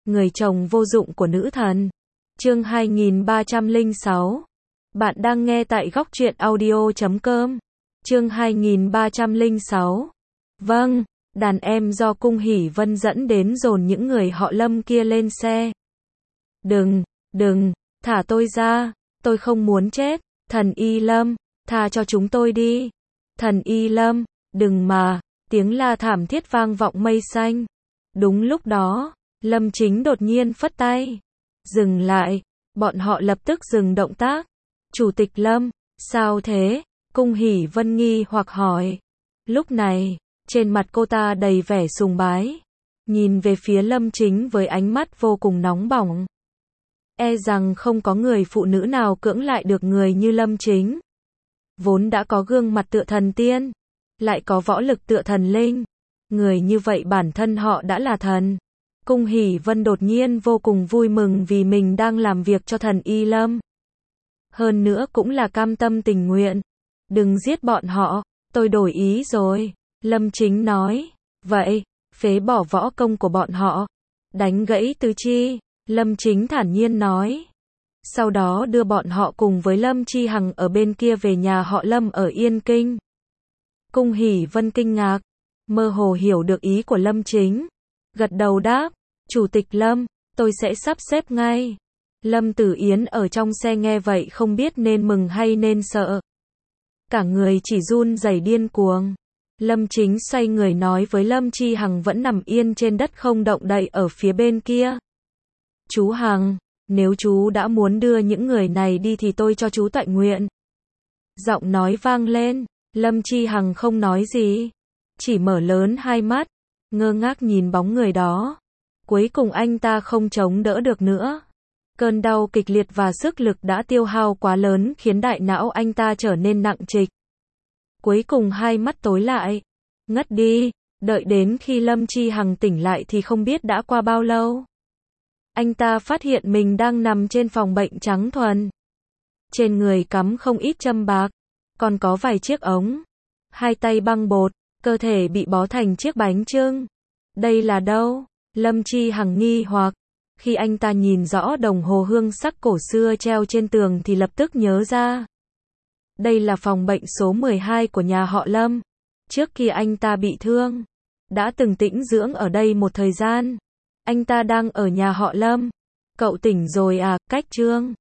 người chồng vô dụng của nữ thần. Chương 2306. Bạn đang nghe tại góc truyện audio.com. Chương 2306. Vâng, đàn em do Cung Hỷ Vân dẫn đến dồn những người họ Lâm kia lên xe. Đừng, thả tôi ra, tôi không muốn chết, thần Y Lâm, tha cho chúng tôi đi. Thần Y Lâm, đừng mà, tiếng la thảm thiết vang vọng mây xanh. Đúng lúc đó, Lâm Chính đột nhiên phất tay. Dừng lại, bọn họ lập tức dừng động tác. Chủ tịch Lâm, sao thế? Cung Hỷ Vân nghi hoặc hỏi. Lúc này, trên mặt cô ta đầy vẻ sùng bái, nhìn về phía Lâm Chính với ánh mắt vô cùng nóng bỏng. E rằng không có người phụ nữ nào cưỡng lại được người như Lâm Chính. Vốn đã có gương mặt tựa thần tiên, lại có võ lực tựa thần linh. Người như vậy bản thân họ đã là thần. Cung Hỷ Vân đột nhiên vô cùng vui mừng vì mình đang làm việc cho thần Y Lâm. Hơn nữa cũng là cam tâm tình nguyện. Đừng giết bọn họ, tôi đổi ý rồi. Lâm Chính nói. Vậy, phế bỏ võ công của bọn họ. Đánh gãy tứ chi. Lâm Chính thản nhiên nói. Sau đó đưa bọn họ cùng với Lâm Chi Hằng ở bên kia về nhà họ Lâm ở Yên Kinh. Cung Hỷ Vân kinh ngạc, mơ hồ hiểu được ý của Lâm Chính. Gật đầu đáp, Chủ tịch Lâm, tôi sẽ sắp xếp ngay. Lâm Tử Yến ở trong xe nghe vậy không biết nên mừng hay nên sợ. Cả người chỉ run rẩy điên cuồng. Lâm Chính xoay người nói với Lâm Chi Hằng vẫn nằm yên trên đất không động đậy ở phía bên kia. Chú Hằng, nếu chú đã muốn đưa những người này đi thì tôi cho chú tọa nguyện. Giọng nói vang lên, Lâm Chi Hằng không nói gì, chỉ mở lớn hai mắt, ngơ ngác nhìn bóng người đó. Cuối cùng anh ta không chống đỡ được nữa. Cơn đau kịch liệt và sức lực đã tiêu hao quá lớn khiến đại não anh ta trở nên nặng trịch. Cuối cùng hai mắt tối lại, ngất đi, đợi đến khi Lâm Chi Hằng tỉnh lại thì không biết đã qua bao lâu. Anh ta phát hiện mình đang nằm trên phòng bệnh trắng thuần. Trên người cắm không ít châm bạc, còn có vài chiếc ống. Hai tay băng bột, cơ thể bị bó thành chiếc bánh chưng. Đây là đâu? Lâm Chi Hằng nghi hoặc. Khi anh ta nhìn rõ đồng hồ hương sắc cổ xưa treo trên tường thì lập tức nhớ ra. Đây là phòng bệnh số 12 của nhà họ Lâm. Trước khi anh ta bị thương, đã từng tĩnh dưỡng ở đây một thời gian. Anh ta đang ở nhà họ Lâm. Cậu tỉnh rồi à, Cách Trương?